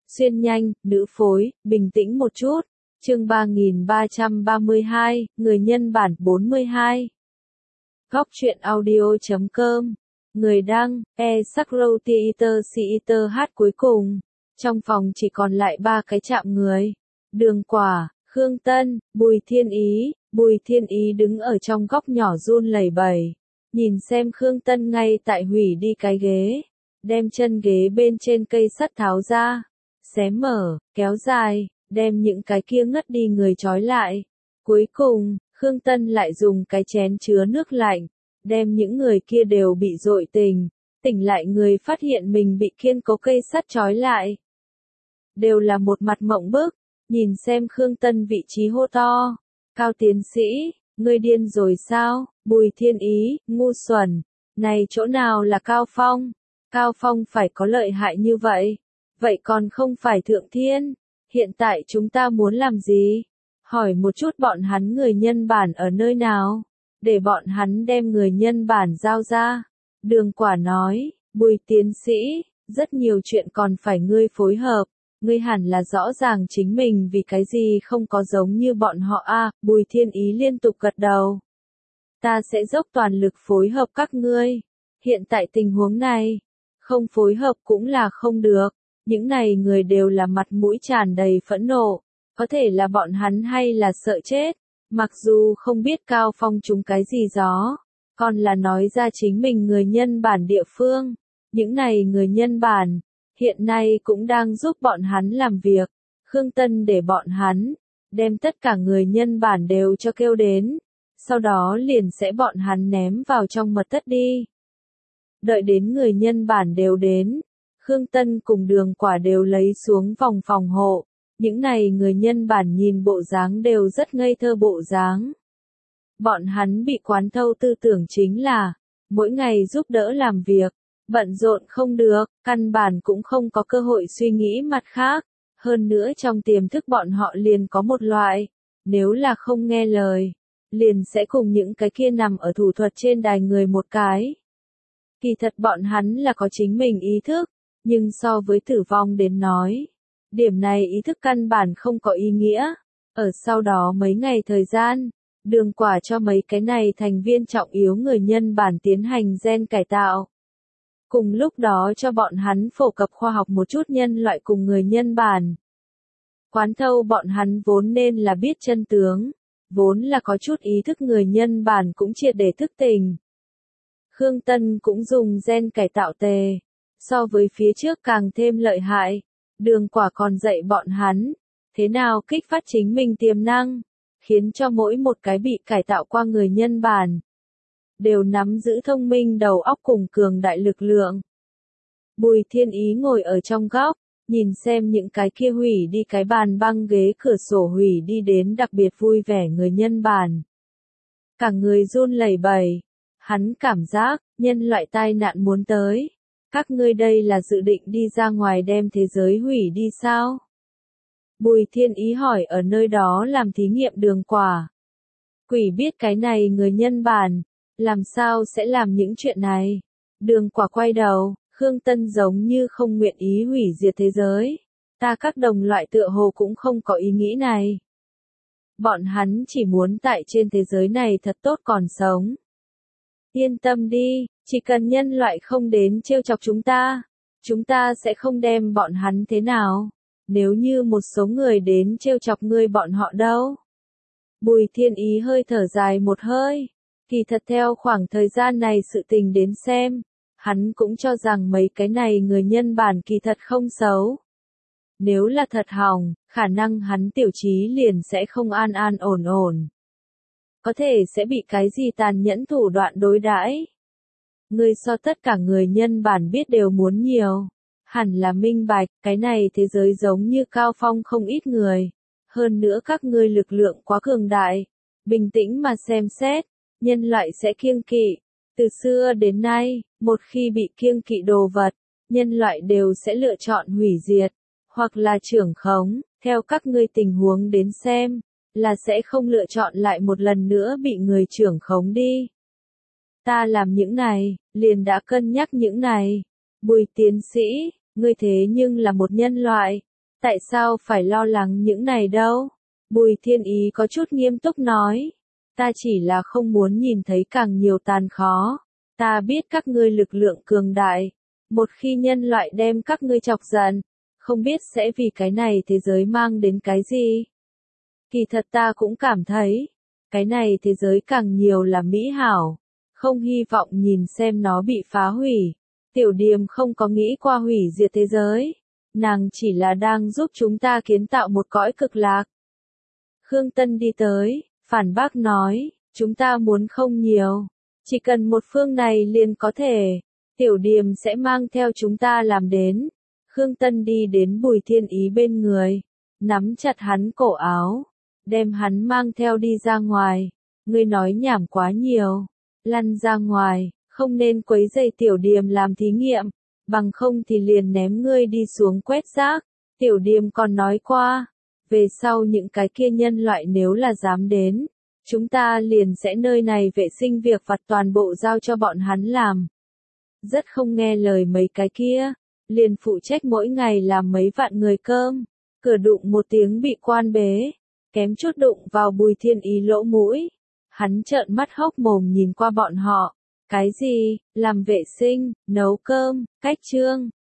Xuyên nhanh, nữ phối, bình tĩnh một chút. Chương 3332, người nhân bản 42. Góc truyện audio.com. Người đăng, E-Sakro Theater hát cuối cùng. Trong phòng chỉ còn lại 3 cái chạm người. Đường Quả, Khương Tân, Bùi Thiên Ý. Bùi Thiên Ý đứng ở trong góc nhỏ run lẩy bẩy. Nhìn xem Khương Tân ngay tại hủy đi cái ghế. Đem chân ghế bên trên cây sắt tháo ra. Xé mở, kéo dài, đem những cái kia ngất đi người trói lại. Cuối cùng, Khương Tân lại dùng cái chén chứa nước lạnh, đem những người kia đều bị dội tỉnh lại người phát hiện mình bị kiên cố cây sắt trói lại. Đều là một mặt mộng bức, nhìn xem Khương Tân vị trí hô to. Cao tiến sĩ, ngươi điên rồi sao? Bùi Thiên Ý, ngu xuẩn. Này chỗ nào là Cao Phong? Cao Phong phải có lợi hại như vậy. Vậy còn không phải thượng thiên? Hiện tại chúng ta muốn làm gì? Hỏi một chút bọn hắn người nhân bản ở nơi nào? Để bọn hắn đem người nhân bản giao ra. Đường Quả nói, Bùi tiến sĩ, rất nhiều chuyện còn phải ngươi phối hợp. Ngươi hẳn là rõ ràng chính mình vì cái gì không có giống như bọn họ a. Bùi Thiên Ý liên tục gật đầu. Ta sẽ dốc toàn lực phối hợp các ngươi. Hiện tại tình huống này, không phối hợp cũng là không được. Những này người đều là mặt mũi tràn đầy phẫn nộ, có thể là bọn hắn hay là sợ chết, mặc dù không biết Cao Phong trúng cái gì gió, còn là nói ra chính mình người nhân bản địa phương. Những này người nhân bản, hiện nay cũng đang giúp bọn hắn làm việc. Khương Tân để bọn hắn, đem tất cả người nhân bản đều cho kêu đến, sau đó liền sẽ bọn hắn ném vào trong mật thất đi. Đợi đến người nhân bản đều đến. Khương Tân cùng Đường Quả đều lấy xuống vòng phòng hộ, những này người nhân bản nhìn bộ dáng đều rất ngây thơ bộ dáng. Bọn hắn bị quán thâu tư tưởng chính là, mỗi ngày giúp đỡ làm việc, bận rộn không được, căn bản cũng không có cơ hội suy nghĩ mặt khác. Hơn nữa trong tiềm thức bọn họ liền có một loại, nếu là không nghe lời, liền sẽ cùng những cái kia nằm ở thủ thuật trên đài người một cái. Kỳ thật bọn hắn là có chính mình ý thức. Nhưng so với tử vong đến nói, điểm này ý thức căn bản không có ý nghĩa. Ở sau đó mấy ngày thời gian, Đường Quả cho mấy cái này thành viên trọng yếu người nhân bản tiến hành gen cải tạo. Cùng lúc đó cho bọn hắn phổ cập khoa học một chút nhân loại cùng người nhân bản. Quán thâu bọn hắn vốn nên là biết chân tướng, vốn là có chút ý thức người nhân bản cũng triệt để thức tỉnh. Khương Tân cũng dùng gen cải tạo tề. So với phía trước càng thêm lợi hại, Đường Quả còn dạy bọn hắn, thế nào kích phát chính mình tiềm năng, khiến cho mỗi một cái bị cải tạo qua người nhân bản, đều nắm giữ thông minh đầu óc cùng cường đại lực lượng. Bùi Thiên Ý ngồi ở trong góc, nhìn xem những cái kia hủy đi cái bàn băng ghế cửa sổ hủy đi đến đặc biệt vui vẻ người nhân bản. Cả người run lẩy bẩy, hắn cảm giác, nhân loại tai nạn muốn tới. Các ngươi đây là dự định đi ra ngoài đem thế giới hủy đi sao? Bùi Thiên Ý hỏi ở nơi đó làm thí nghiệm Đường Quả. Quỷ biết cái này người nhân bản, làm sao sẽ làm những chuyện này? Đường Quả quay đầu, Khương Tân giống như không nguyện ý hủy diệt thế giới. Ta các đồng loại tựa hồ cũng không có ý nghĩ này. Bọn hắn chỉ muốn tại trên thế giới này thật tốt còn sống. Yên tâm đi, chỉ cần nhân loại không đến trêu chọc chúng ta sẽ không đem bọn hắn thế nào. Nếu như một số người đến trêu chọc ngươi bọn họ đâu? Bùi Thiên Ý hơi thở dài một hơi. Kỳ thật theo khoảng thời gian này sự tình đến xem, hắn cũng cho rằng mấy cái này người nhân bản kỳ thật không xấu. Nếu là thật hỏng, khả năng hắn tiểu trí liền sẽ không an an ổn ổn. Có thể sẽ bị cái gì tàn nhẫn thủ đoạn đối đãi. Ngươi so tất cả người nhân bản biết đều muốn nhiều. Hẳn là minh bạch, cái này thế giới giống như Cao Phong không ít người. Hơn nữa các ngươi lực lượng quá cường đại. Bình tĩnh mà xem xét, nhân loại sẽ kiêng kỵ. Từ xưa đến nay, một khi bị kiêng kỵ đồ vật, nhân loại đều sẽ lựa chọn hủy diệt, hoặc là trưởng khống, theo các ngươi tình huống đến xem, là sẽ không lựa chọn lại một lần nữa bị người trưởng khống đi. Ta làm những này, liền đã cân nhắc những này. Bùi tiến sĩ, ngươi thế nhưng là một nhân loại, Tại sao phải lo lắng những này đâu? Bùi Thiên Ý có chút nghiêm túc nói. Ta chỉ là không muốn nhìn thấy càng nhiều tàn khó. Ta biết các ngươi lực lượng cường đại. Một khi nhân loại đem các ngươi chọc giận, không biết sẽ vì cái này thế giới mang đến cái gì. Kỳ thật ta cũng cảm thấy, cái này thế giới càng nhiều là mỹ hảo. Không hy vọng nhìn xem nó bị phá hủy. Tiểu Điềm không có nghĩ qua hủy diệt thế giới. Nàng chỉ là đang giúp chúng ta kiến tạo một cõi cực lạc. Khương Tân đi tới, phản bác nói, chúng ta muốn không nhiều. Chỉ cần một phương này liền có thể. Tiểu Điềm sẽ mang theo chúng ta làm đến. Khương Tân đi đến Bùi Thiên Ý bên người. Nắm chặt hắn cổ áo. Đem hắn mang theo đi ra ngoài. Ngươi nói nhảm quá nhiều. Lăn ra ngoài, không nên quấy rầy Tiểu Điềm làm thí nghiệm. Bằng không thì liền ném ngươi đi xuống quét rác. Tiểu Điềm còn nói qua. Về sau những cái kia nhân loại nếu là dám đến, chúng ta liền sẽ nơi này vệ sinh việc vặt toàn bộ giao cho bọn hắn làm. Rất không nghe lời mấy cái kia, liền phụ trách mỗi ngày làm mấy vạn người cơm. Cửa đụng một tiếng bị quan bế, kém chút đụng vào Bùi Thiên Ý lỗ mũi. Hắn trợn mắt hốc mồm nhìn qua bọn họ. Cái gì, làm vệ sinh, nấu cơm, cách trương,